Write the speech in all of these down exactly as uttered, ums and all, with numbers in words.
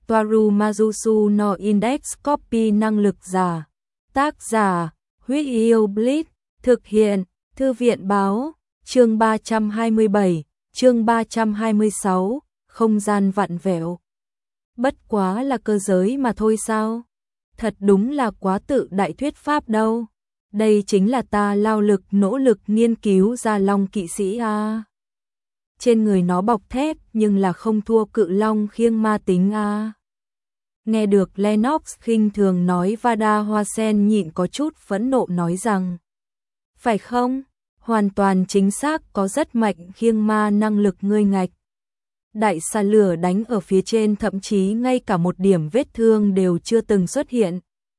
Toaru Majusu no Index Copy năng lực giả. Tác giả, Huyết Yêu Blitz, thực hiện, Thư viện báo, chương ba trăm hai mươi bảy, chương ba trăm hai mươi sáu, không gian vặn vẹo. Bất quá là cơ giới mà thôi sao? Thật đúng là quá tự đại thuyết pháp đâu. Đây chính là ta lao lực nỗ lực nghiên cứu ra long kỵ sĩ a. Trên người nó bọc thép nhưng là không thua cự long khiêng ma tính a. Nghe được Lennox khinh thường nói, Vada Hoa Sen nhịn có chút phẫn nộ nói rằng: phải không? Hoàn toàn chính xác, có rất mạnh khiêng ma năng lực ngươi ngạch. Đại xà lửa đánh ở phía trên thậm chí ngay cả một điểm vết thương đều chưa từng xuất hiện.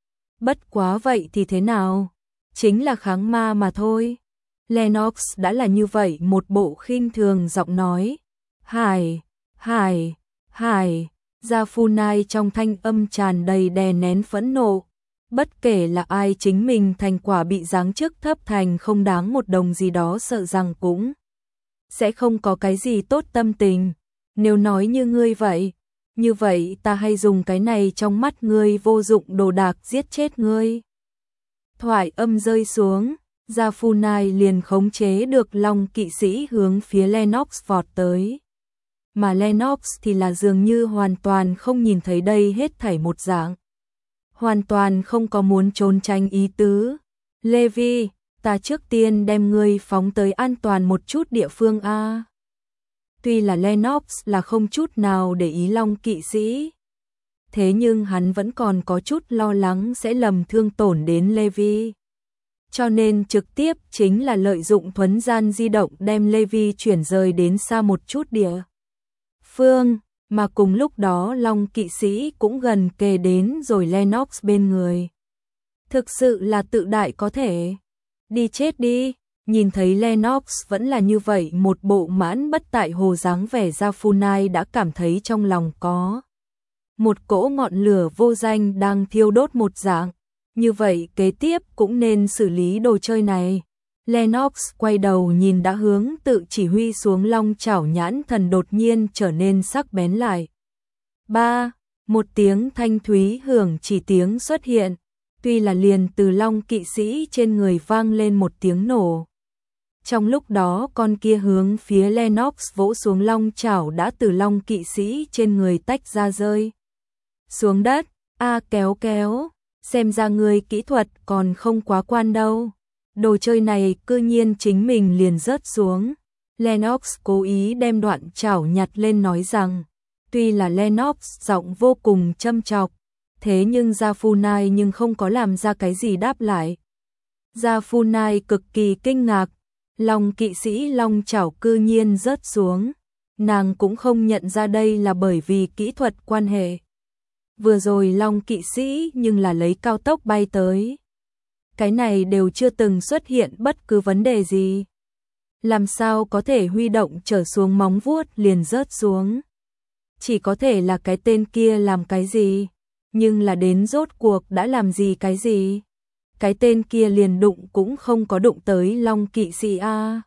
Bất quá vậy thì thế nào? Chính là kháng ma mà thôi. Lennox đã là như vậy một bộ khinh thường giọng nói. Hải, hải, hải. Zafunai trong thanh âm tràn đầy đè nén phẫn nộ. Bất kể là ai, chính mình thành quả bị giáng chức thấp thành không đáng một đồng gì đó, sợ rằng cũng sẽ không có cái gì tốt tâm tình. Nếu nói như ngươi vậy, như vậy ta hay dùng cái này trong mắt ngươi vô dụng đồ đạc giết chết ngươi. Thoại âm rơi xuống, Zafunai liền khống chế được long kỵ sĩ hướng phía Lennox vọt tới. Mà Lennox thì là dường như hoàn toàn không nhìn thấy đây hết thảy một dạng. Hoàn toàn không có muốn trốn tránh ý tứ. Levi, ta trước tiên đem ngươi phóng tới an toàn một chút địa phương a. Tuy là Lennox là không chút nào để ý long kỵ sĩ, thế nhưng hắn vẫn còn có chút lo lắng sẽ lầm thương tổn đến Levi. Cho nên trực tiếp chính là lợi dụng thuấn gian di động đem Levi chuyển rời đến xa một chút địa phương, mà cùng lúc đó long kỵ sĩ cũng gần kề đến rồi Lennox bên người. Thực sự là tự đại có thể. Đi chết đi. Nhìn thấy Lennox vẫn là như vậy một bộ mãn bất tại hồ dáng vẻ, Zafunai đã cảm thấy trong lòng có một cỗ ngọn lửa vô danh đang thiêu đốt một dạng. Như vậy kế tiếp cũng nên xử lý đồ chơi này. Lennox quay đầu nhìn đã hướng tự chỉ huy xuống long chảo nhãn thần đột nhiên trở nên sắc bén lại. Ba, một tiếng thanh thúy hưởng chỉ tiếng xuất hiện. Tuy là liền từ long kỵ sĩ trên người vang lên một tiếng nổ. Trong lúc đó con kia hướng phía Lennox vỗ xuống long chảo đã từ long kỵ sĩ trên người tách ra rơi xuống đất. A kéo kéo, xem ra người kỹ thuật còn không quá quan đâu. Đồ chơi này cư nhiên chính mình liền rớt xuống. Lennox cố ý đem đoạn chảo nhặt lên nói rằng. Tuy là Lennox giọng vô cùng châm chọc, thế nhưng Zafunai nhưng không có làm ra cái gì đáp lại. Zafunai cực kỳ kinh ngạc. Long kỵ sĩ long chảo cư nhiên rớt xuống. Nàng cũng không nhận ra đây là bởi vì kỹ thuật quan hệ. Vừa rồi long kỵ sĩ nhưng là lấy cao tốc bay tới. Cái này đều chưa từng xuất hiện bất cứ vấn đề gì. Làm sao có thể huy động trở xuống móng vuốt liền rớt xuống. Chỉ có thể là cái tên kia làm cái gì. Nhưng là đến rốt cuộc đã làm gì cái gì. Cái tên kia liền đụng cũng không có đụng tới long kỵ sĩ a.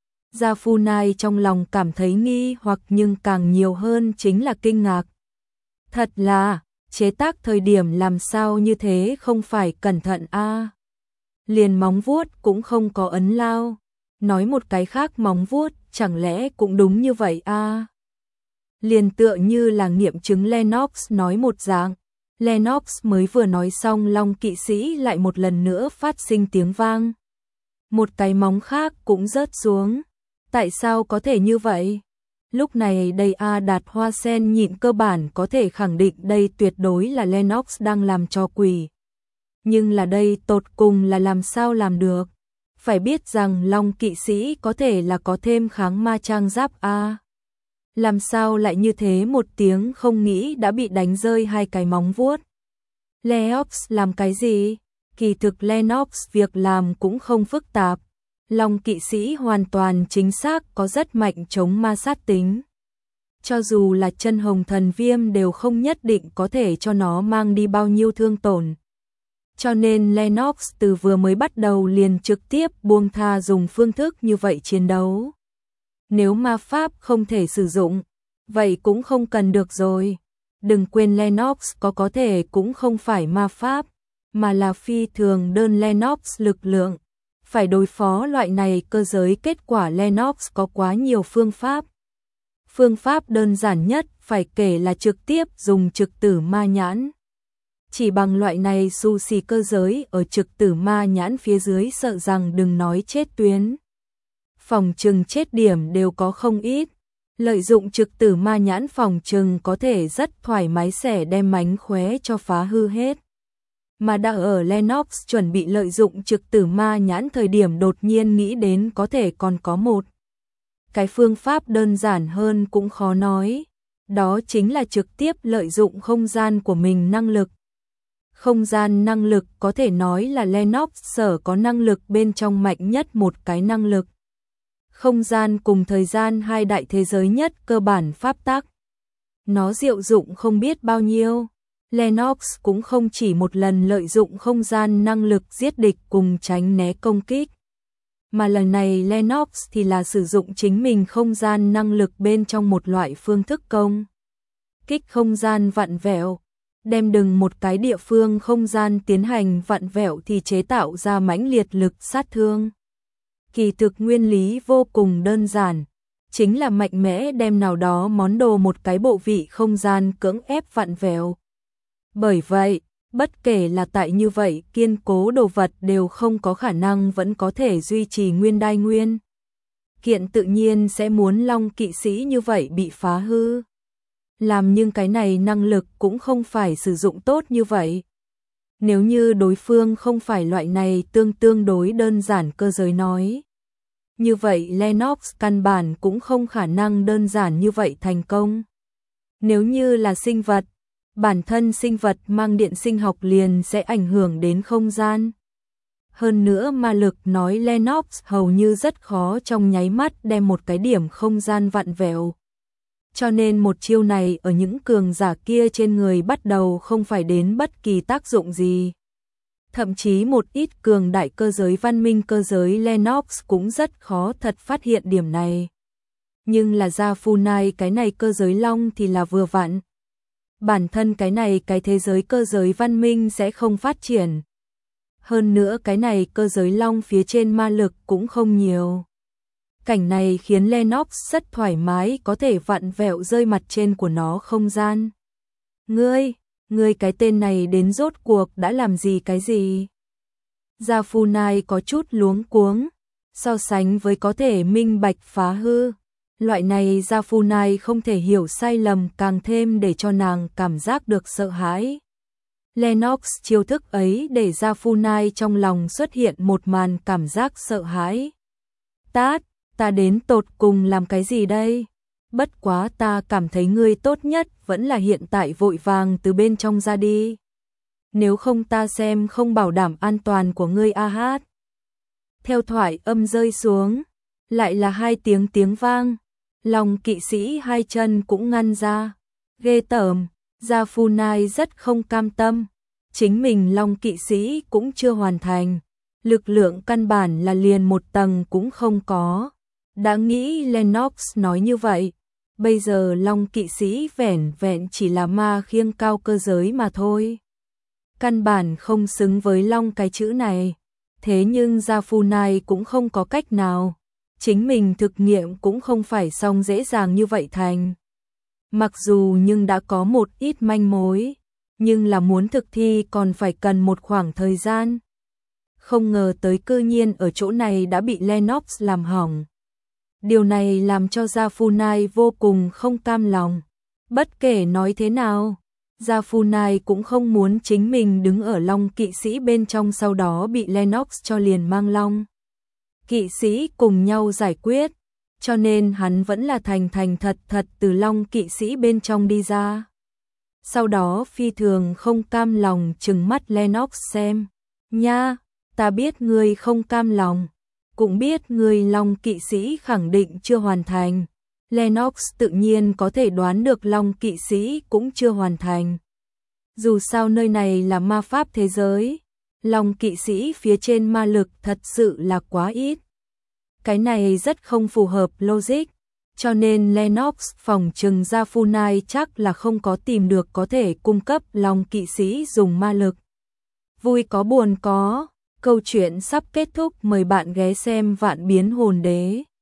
Zafunai trong lòng cảm thấy nghi hoặc nhưng càng nhiều hơn chính là kinh ngạc. Thật là, chế tác thời điểm làm sao như thế không phải cẩn thận a. Liền móng vuốt cũng không có ấn lao. Nói một cái khác, móng vuốt chẳng lẽ cũng đúng như vậy a. Liền tựa như là nghiệm chứng Lennox nói một dạng. Lennox mới vừa nói xong, long kỵ sĩ lại một lần nữa phát sinh tiếng vang. Một cái móng khác cũng rớt xuống. Tại sao có thể như vậy? Lúc này đây A Đạt Hoa Sen nhịn cơ bản có thể khẳng định đây tuyệt đối là Lennox đang làm trò quỷ. Nhưng là đây tột cùng là làm sao làm được? Phải biết rằng long kỵ sĩ có thể là có thêm kháng ma trang giáp A. Làm sao lại như thế, một tiếng không nghĩ đã bị đánh rơi hai cái móng vuốt. Lennox làm cái gì? Kỳ thực Lennox việc làm cũng không phức tạp. Long kỵ sĩ hoàn toàn chính xác có rất mạnh chống ma sát tính. Cho dù là chân hồng thần viêm đều không nhất định có thể cho nó mang đi bao nhiêu thương tổn. Cho nên Lennox từ vừa mới bắt đầu liền trực tiếp buông tha dùng phương thức như vậy chiến đấu. Nếu ma pháp không thể sử dụng, vậy cũng không cần được rồi. Đừng quên Lennox có có thể cũng không phải ma pháp, mà là phi thường đơn Lennox lực lượng. Phải đối phó loại này cơ giới, kết quả Lennox có quá nhiều phương pháp. Phương pháp đơn giản nhất phải kể là trực tiếp dùng trực tử ma nhãn. Chỉ bằng loại này xù xì cơ giới ở trực tử ma nhãn phía dưới sợ rằng đừng nói chết tuyến. Phòng trừng chết điểm đều có không ít. Lợi dụng trực tử ma nhãn phòng trừng có thể rất thoải mái xẻ đem mánh khóe cho phá hư hết. Mà đã ở Lennox chuẩn bị lợi dụng trực tử ma nhãn thời điểm đột nhiên nghĩ đến có thể còn có một cái phương pháp đơn giản hơn cũng khó nói. Đó chính là trực tiếp lợi dụng không gian của mình năng lực. Không gian năng lực có thể nói là Lennox sở có năng lực bên trong mạnh nhất một cái năng lực. Không gian cùng thời gian hai đại thế giới nhất cơ bản pháp tắc. Nó diệu dụng không biết bao nhiêu. Lennox cũng không chỉ một lần lợi dụng không gian năng lực giết địch cùng tránh né công kích. Mà lần này Lennox thì là sử dụng chính mình không gian năng lực bên trong một loại phương thức công kích không gian vặn vẹo. Đem đừng một cái địa phương không gian tiến hành vặn vẹo thì chế tạo ra mãnh liệt lực sát thương. Kỳ thực nguyên lý vô cùng đơn giản, chính là mạnh mẽ đem nào đó món đồ một cái bộ vị không gian cưỡng ép vặn vẹo. Bởi vậy, bất kể là tại như vậy kiên cố đồ vật đều không có khả năng vẫn có thể duy trì nguyên đai nguyên. Kiện tự nhiên sẽ muốn Long kỵ sĩ như vậy bị phá hư. Làm nhưng cái này năng lực cũng không phải sử dụng tốt như vậy. Nếu như đối phương không phải loại này tương tương đối đơn giản cơ giới nói. Như vậy Lennox căn bản cũng không khả năng đơn giản như vậy thành công. Nếu như là sinh vật, bản thân sinh vật mang điện sinh học liền sẽ ảnh hưởng đến không gian. Hơn nữa ma lực nói Lennox hầu như rất khó trong nháy mắt đem một cái điểm không gian vặn vẹo. Cho nên một chiêu này ở những cường giả kia trên người bắt đầu không phải đến bất kỳ tác dụng gì. Thậm chí một ít cường đại cơ giới văn minh cơ giới Lennox cũng rất khó thật phát hiện điểm này. Nhưng là ra Funai cái này cơ giới long thì là vừa vặn. Bản thân cái này cái thế giới cơ giới văn minh sẽ không phát triển. Hơn nữa cái này cơ giới long phía trên ma lực cũng không nhiều. Cảnh này khiến Lennox rất thoải mái có thể vặn vẹo rơi mặt trên của nó không gian. Ngươi, ngươi cái tên này đến rốt cuộc đã làm gì cái gì? Gia Funai có chút luống cuống, so sánh với có thể minh bạch phá hư. Loại này Gia Funai không thể hiểu sai lầm càng thêm để cho nàng cảm giác được sợ hãi. Lennox chiêu thức ấy để Gia Funai trong lòng xuất hiện một màn cảm giác sợ hãi. Tát, ta đến tột cùng làm cái gì đây? Bất quá ta cảm thấy ngươi tốt nhất vẫn là hiện tại vội vàng từ bên trong ra đi. Nếu không ta xem không bảo đảm an toàn của ngươi a hát. Theo thoại âm rơi xuống, lại là hai tiếng tiếng vang. Long kỵ sĩ hai chân cũng ngăn ra. Ghê tởm, Gia Funai rất không cam tâm. Chính mình Long kỵ sĩ cũng chưa hoàn thành. Lực lượng căn bản là liền một tầng cũng không có. Đã nghĩ Lennox nói như vậy. Bây giờ Long kỵ sĩ vẻn vẹn chỉ là ma khiêng cao cơ giới mà thôi. Căn bản không xứng với Long cái chữ này. Thế nhưng Gia Funai cũng không có cách nào. Chính mình thực nghiệm cũng không phải xong dễ dàng như vậy thành. Mặc dù nhưng đã có một ít manh mối, nhưng là muốn thực thi còn phải cần một khoảng thời gian. Không ngờ tới cư nhiên ở chỗ này đã bị Lennox làm hỏng. Điều này làm cho Gia Funai vô cùng không cam lòng. Bất kể nói thế nào, Gia Funai cũng không muốn chính mình đứng ở Long kỵ sĩ bên trong sau đó bị Lennox cho liền mang Long kỵ sĩ cùng nhau giải quyết, cho nên hắn vẫn là thành thành thật thật từ Long kỵ sĩ bên trong đi ra. Sau đó phi thường không cam lòng trừng mắt Lennox xem, nha, ta biết ngươi không cam lòng, cũng biết ngươi Long kỵ sĩ khẳng định chưa hoàn thành. Lennox tự nhiên có thể đoán được Long kỵ sĩ cũng chưa hoàn thành. Dù sao nơi này là ma pháp thế giới, Long kỵ sĩ phía trên ma lực thật sự là quá ít. Cái này rất không phù hợp logic, cho nên Lennox phỏng chừng ra Funai chắc là không có tìm được có thể cung cấp Long kỵ sĩ dùng ma lực. Vui có buồn có, câu chuyện sắp kết thúc, mời bạn ghé xem Vạn Biến Hồn Đế.